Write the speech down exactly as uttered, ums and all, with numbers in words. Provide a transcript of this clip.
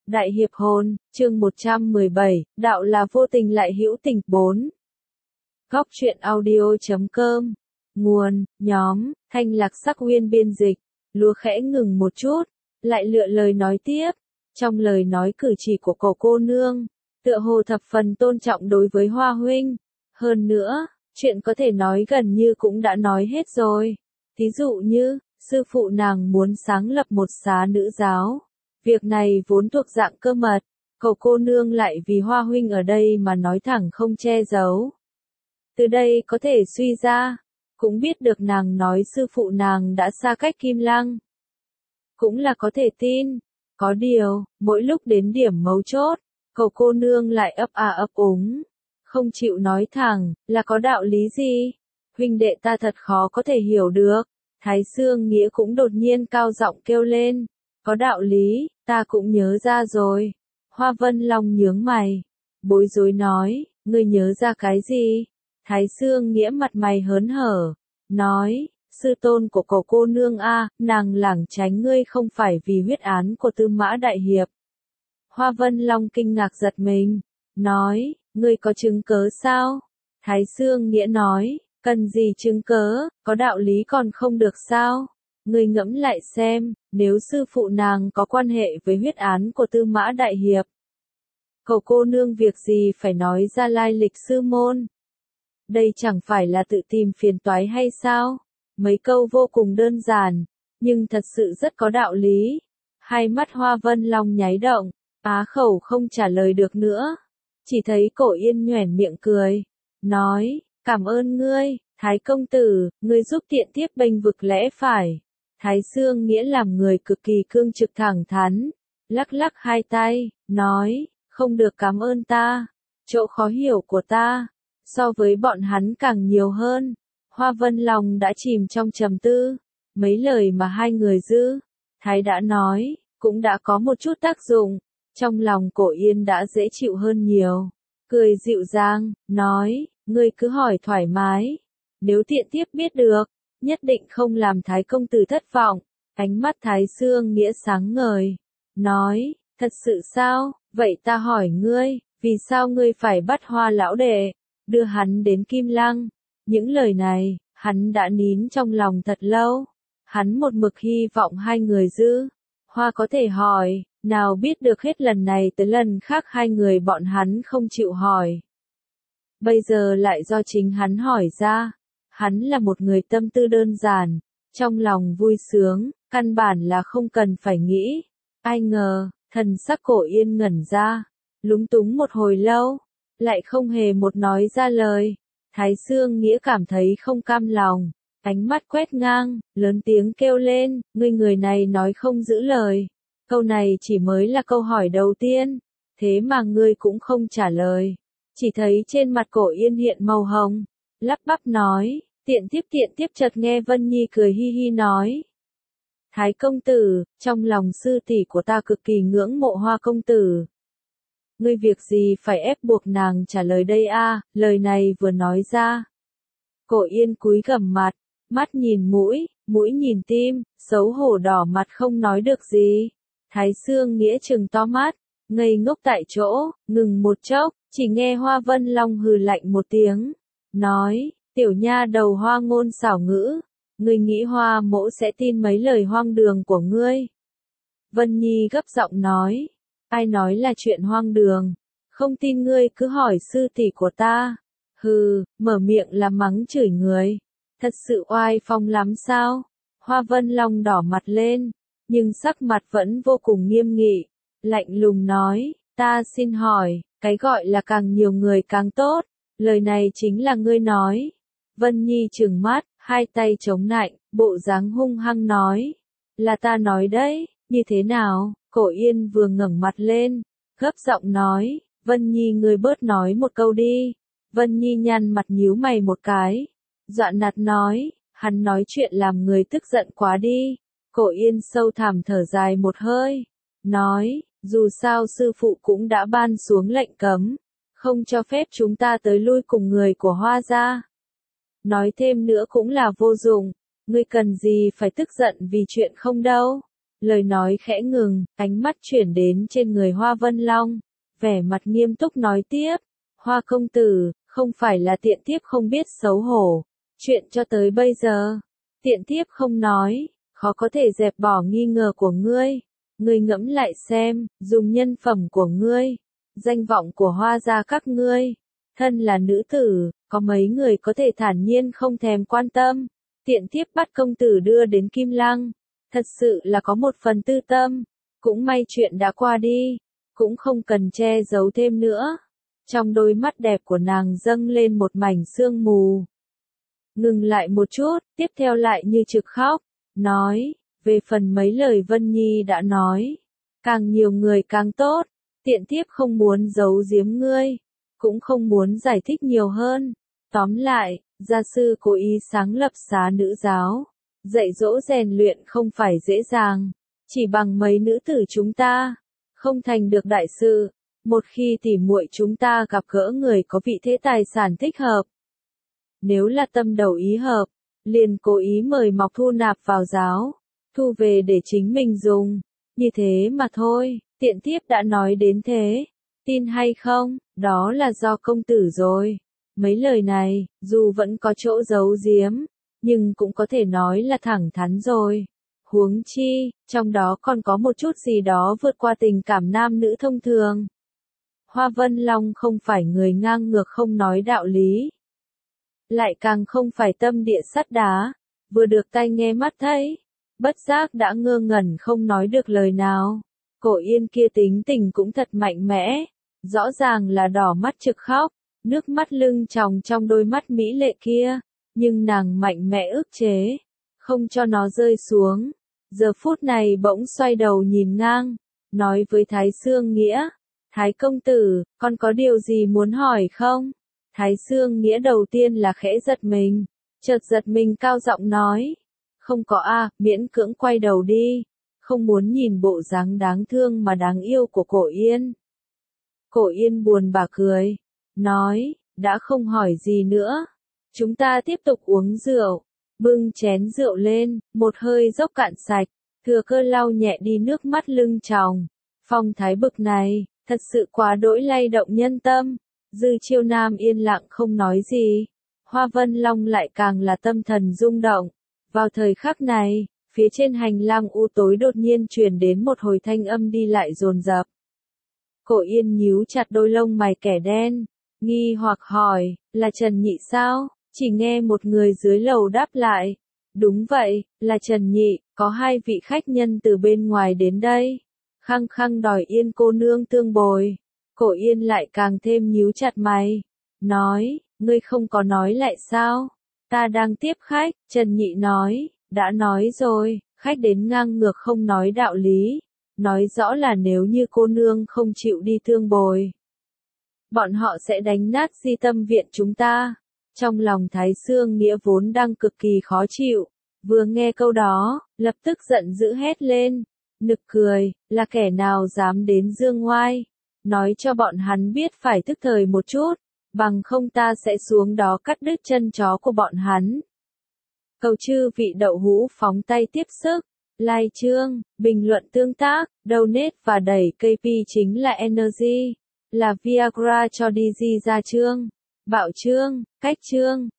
Đại hiệp hồn, chương một trăm mười bảy, đạo là vô tình lại hữu tình. bốn. Góc truyện audio chấm com. Nguồn, nhóm, Thanh Lạc Sắc Uyên biên dịch. Lúa khẽ ngừng một chút, lại lựa lời nói tiếp. Trong lời nói cử chỉ của cổ cô nương, tựa hồ thập phần tôn trọng đối với Hoa huynh. Hơn nữa, chuyện có thể nói gần như cũng đã nói hết rồi. Thí dụ như, sư phụ nàng muốn sáng lập một xá nữ giáo. Việc này vốn thuộc dạng cơ mật, cậu cô nương lại vì Hoa huynh ở đây mà nói thẳng không che giấu. Từ đây có thể suy ra, cũng biết được nàng nói sư phụ nàng đã xa cách Kim Lăng. Cũng là có thể tin, có điều, mỗi lúc đến điểm mấu chốt, cậu cô nương lại ấp à ấp úng, không chịu nói thẳng, là có đạo lý gì? Huynh đệ ta thật khó có thể hiểu được. Thái Sương Nghĩa cũng đột nhiên cao giọng kêu lên. Có đạo lý, ta cũng nhớ ra rồi. Hoa Vân Long nhướng mày, bối rối nói, ngươi nhớ ra cái gì? Thái Sương Nghĩa mặt mày hớn hở, nói, sư tôn của cậu cô nương a, nàng lảng tránh ngươi không phải vì huyết án của Tư Mã Đại Hiệp. Hoa Vân Long kinh ngạc giật mình, nói, ngươi có chứng cớ sao? Thái Sương Nghĩa nói, cần gì chứng cớ, có đạo lý còn không được sao? Ngươi ngẫm lại xem, nếu sư phụ nàng có quan hệ với huyết án của Tư Mã Đại Hiệp. Cậu cô nương việc gì phải nói ra lai lịch sư môn? Đây chẳng phải là tự tìm phiền toái hay sao? Mấy câu vô cùng đơn giản, nhưng thật sự rất có đạo lý. Hai mắt Hoa Vân Long nháy động, á khẩu không trả lời được nữa. Chỉ thấy Cổ Yên nhoẻn miệng cười, nói, cảm ơn ngươi, Thái công tử, ngươi giúp tiện tiếp bênh vực lẽ phải. Thái Sương Nghĩa làm người cực kỳ cương trực thẳng thắn, lắc lắc hai tay, nói, không được cảm ơn ta, chỗ khó hiểu của ta, so với bọn hắn càng nhiều hơn. Hoa Vân Long đã chìm trong trầm tư, mấy lời mà hai người dư, Thái đã nói, cũng đã có một chút tác dụng, trong lòng Cổ Yên đã dễ chịu hơn nhiều, cười dịu dàng, nói, ngươi cứ hỏi thoải mái, nếu tiện tiếp biết được, nhất định không làm Thái công tử thất vọng. Ánh mắt Thái Sương Nghĩa sáng ngời, nói, thật sự sao, vậy ta hỏi ngươi, vì sao ngươi phải bắt Hoa lão đệ, đưa hắn đến Kim Lăng? Những lời này, hắn đã nín trong lòng thật lâu, hắn một mực hy vọng hai người giữ. Hoa có thể hỏi, nào biết được hết lần này tới lần khác hai người bọn hắn không chịu hỏi. Bây giờ lại do chính hắn hỏi ra. Hắn là một người tâm tư đơn giản, trong lòng vui sướng, căn bản là không cần phải nghĩ. Ai ngờ, thần sắc Cổ Yên ngẩn ra, lúng túng một hồi lâu, lại không hề một nói ra lời. Thái Sương Nghĩa cảm thấy không cam lòng, ánh mắt quét ngang, lớn tiếng kêu lên, ngươi người này nói không giữ lời. Câu này chỉ mới là câu hỏi đầu tiên, thế mà ngươi cũng không trả lời. Chỉ thấy trên mặt Cổ Yên hiện màu hồng, lắp bắp nói, tiện tiếp tiện tiếp chợt nghe Vân Nhi cười hi hi nói. Thái công tử, trong lòng sư tỷ của ta cực kỳ ngưỡng mộ Hoa công tử. Ngươi việc gì phải ép buộc nàng trả lời đây a? Lời này vừa nói ra. Cổ Yên cúi gằm mặt, mắt nhìn mũi, mũi nhìn tim, xấu hổ đỏ mặt không nói được gì. Thái Sương Nghĩa trừng to mắt, ngây ngốc tại chỗ, ngừng một chốc, chỉ nghe Hoa Vân Long hừ lạnh một tiếng, nói, tiểu nha đầu hoa ngôn xảo ngữ, ngươi nghĩ Hoa mỗ sẽ tin mấy lời hoang đường của ngươi? Vân Nhi gấp giọng nói, ai nói là chuyện hoang đường, không tin ngươi cứ hỏi sư tỷ của ta. Hừ, mở miệng là mắng chửi người, thật sự oai phong lắm sao? Hoa Vân Long đỏ mặt lên, nhưng sắc mặt vẫn vô cùng nghiêm nghị, lạnh lùng nói, ta xin hỏi, cái gọi là càng nhiều người càng tốt, lời này chính là ngươi nói. Vân Nhi trừng mắt, hai tay chống nạnh, bộ dáng hung hăng nói, là ta nói đấy, như thế nào? Cổ Yên vừa ngẩng mặt lên, gấp giọng nói, Vân Nhi ngươi bớt nói một câu đi. Vân Nhi nhăn mặt nhíu mày một cái, dọa nạt nói, hắn nói chuyện làm người tức giận quá đi. Cổ Yên sâu thẳm thở dài một hơi, nói, dù sao sư phụ cũng đã ban xuống lệnh cấm, không cho phép chúng ta tới lui cùng người của Hoa gia. Nói thêm nữa cũng là vô dụng, ngươi cần gì phải tức giận vì chuyện không đâu. Lời nói khẽ ngừng, ánh mắt chuyển đến trên người Hoa Vân Long, vẻ mặt nghiêm túc nói tiếp, Hoa công tử, không phải là tiện thiếp không biết xấu hổ, chuyện cho tới bây giờ, tiện thiếp không nói, khó có thể dẹp bỏ nghi ngờ của ngươi, ngươi ngẫm lại xem, dùng nhân phẩm của ngươi, danh vọng của Hoa gia các ngươi, thân là nữ tử, có mấy người có thể thản nhiên không thèm quan tâm, tiện thiếp bắt công tử đưa đến Kim Lăng, thật sự là có một phần tư tâm, cũng may chuyện đã qua đi, cũng không cần che giấu thêm nữa. Trong đôi mắt đẹp của nàng dâng lên một mảnh sương mù. Ngừng lại một chút, tiếp theo lại như trực khóc, nói, về phần mấy lời Vân Nhi đã nói, càng nhiều người càng tốt, tiện thiếp không muốn giấu giếm ngươi, cũng không muốn giải thích nhiều hơn. Tóm lại, gia sư cố ý sáng lập xá nữ giáo, dạy dỗ rèn luyện không phải dễ dàng, chỉ bằng mấy nữ tử chúng ta, không thành được đại sự. Một khi tỉ muội chúng ta gặp gỡ người có vị thế tài sản thích hợp, nếu là tâm đầu ý hợp, liền cố ý mời mọc thu nạp vào giáo, thu về để chính mình dùng, như thế mà thôi, tiện thiếp đã nói đến thế, tin hay không, đó là do công tử rồi. Mấy lời này, dù vẫn có chỗ giấu giếm, nhưng cũng có thể nói là thẳng thắn rồi. Huống chi, trong đó còn có một chút gì đó vượt qua tình cảm nam nữ thông thường. Hoa Vân Long không phải người ngang ngược không nói đạo lý. Lại càng không phải tâm địa sắt đá, vừa được tai nghe mắt thấy, bất giác đã ngơ ngẩn không nói được lời nào. Cổ Yên kia tính tình cũng thật mạnh mẽ, rõ ràng là đỏ mắt trực khóc, nước mắt lưng tròng trong đôi mắt mỹ lệ kia, nhưng nàng mạnh mẽ ức chế, không cho nó rơi xuống. Giờ phút này bỗng xoay đầu nhìn ngang, nói với Thái Sương Nghĩa, Thái công tử, con có điều gì muốn hỏi không? Thái Sương Nghĩa đầu tiên là khẽ giật mình, chợt giật mình cao giọng nói, không có a, miễn cưỡng quay đầu đi, không muốn nhìn bộ dáng đáng thương mà đáng yêu của Cổ Yên. Cổ Yên buồn bã cười, nói, đã không hỏi gì nữa, chúng ta tiếp tục uống rượu, bưng chén rượu lên, một hơi dốc cạn sạch, thừa cơ lau nhẹ đi nước mắt lưng tròng, phong thái bực này, thật sự quá đỗi lay động nhân tâm. Dư Chiêu Nam yên lặng không nói gì, Hoa Vân Long lại càng là tâm thần rung động. Vào thời khắc này, phía trên hành lang u tối đột nhiên truyền đến một hồi thanh âm đi lại dồn dập. Cổ Yên nhíu chặt đôi lông mày kẻ đen, nghi hoặc hỏi, là Trần Nhị sao? Chỉ nghe một người dưới lầu đáp lại, đúng vậy, là Trần Nhị, có hai vị khách nhân từ bên ngoài đến đây, khăng khăng đòi Yên cô nương tương bồi. Cổ Yên lại càng thêm nhíu chặt mày, nói, ngươi không có nói lại sao? Ta đang tiếp khách, Trần Nhị nói, đã nói rồi, khách đến ngang ngược không nói đạo lý, nói rõ là nếu như cô nương không chịu đi tương bồi, bọn họ sẽ đánh nát Di Tâm viện chúng ta. Trong lòng Thái Sương Nghĩa vốn đang cực kỳ khó chịu, vừa nghe câu đó, lập tức giận dữ hét lên, nực cười, là kẻ nào dám đến dương ngoai, nói cho bọn hắn biết phải tức thời một chút, bằng không ta sẽ xuống đó cắt đứt chân chó của bọn hắn. Cầu chư vị đậu hũ phóng tay tiếp sức, like chương, bình luận tương tác, donate và đẩy ca pê chính là Energy, là Viagra cho đê giê ra chương, bạo chương, cách chương.